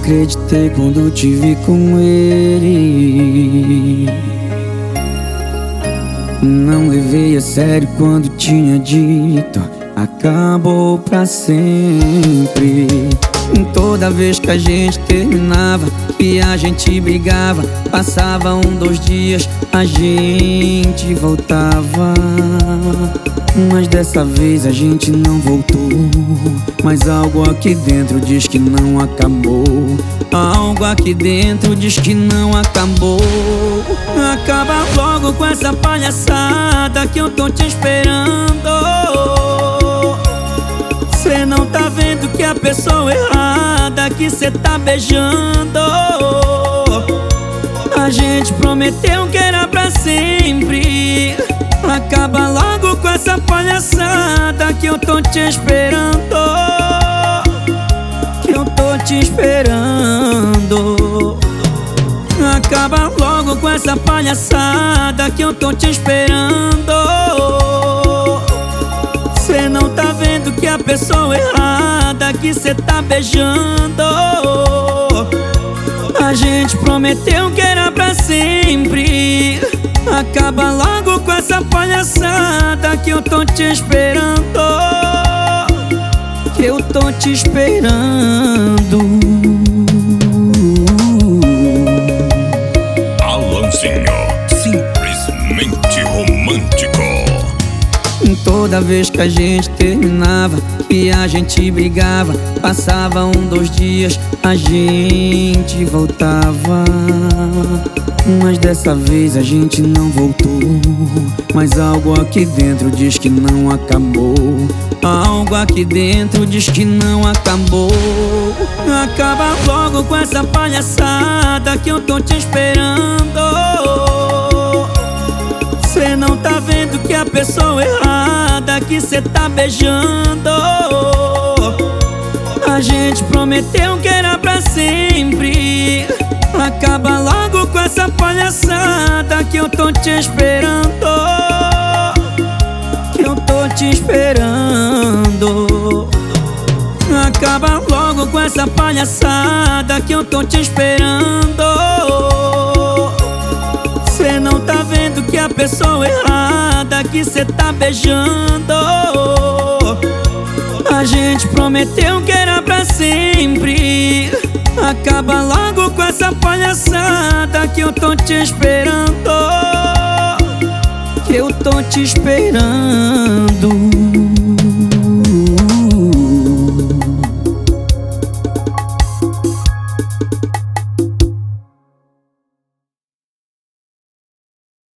acreditei quando te vi com ele. Não levei a sério quando tinha dito acabou pra sempre. Toda vez que a gente terminava e a gente brigava, passava 2 dias, a gente voltava. Mas dessa vez a gente não voltou. Mas algo aqui dentro diz que não acabou. Algo aqui dentro diz que não acabou. Acaba logo com essa palhaçada que eu tô te esperando. Cê não tá vendo que a pessoa errada que cê tá beijando. A gente prometeu que era pra sempre. Acaba logo com essa palhaçada que eu tô te esperando. Que eu tô te esperando. Acaba logo com essa palhaçada que eu tô te esperando. Cê não tá vendo que a pessoa errada que cê tá beijando. A gente prometeu que era pra sempre. Acaba logo com essa palhaçada que eu tô te esperando. Que eu tô te esperando. Alanzinho, simplesmente romântico. Toda vez que a gente terminava e a gente brigava, passava 2 dias, a gente voltava. Mas dessa vez a gente não voltou. Mas algo aqui dentro diz que não acabou. Algo aqui dentro diz que não acabou. Acaba logo com essa palhaçada que eu tô te esperando. Cê não tá vendo que a pessoa errada que cê tá beijando. A gente prometeu que era pra sempre. Acaba logo com essa palhaçada que eu tô te esperando. Que eu tô te esperando. Acaba logo com essa palhaçada que eu tô te esperando. Cê não tá vendo que a pessoa errada que cê tá beijando. A gente prometeu que era pra sempre. Acaba logo com essa palhaçada que eu tô te esperando. Que eu tô te esperando.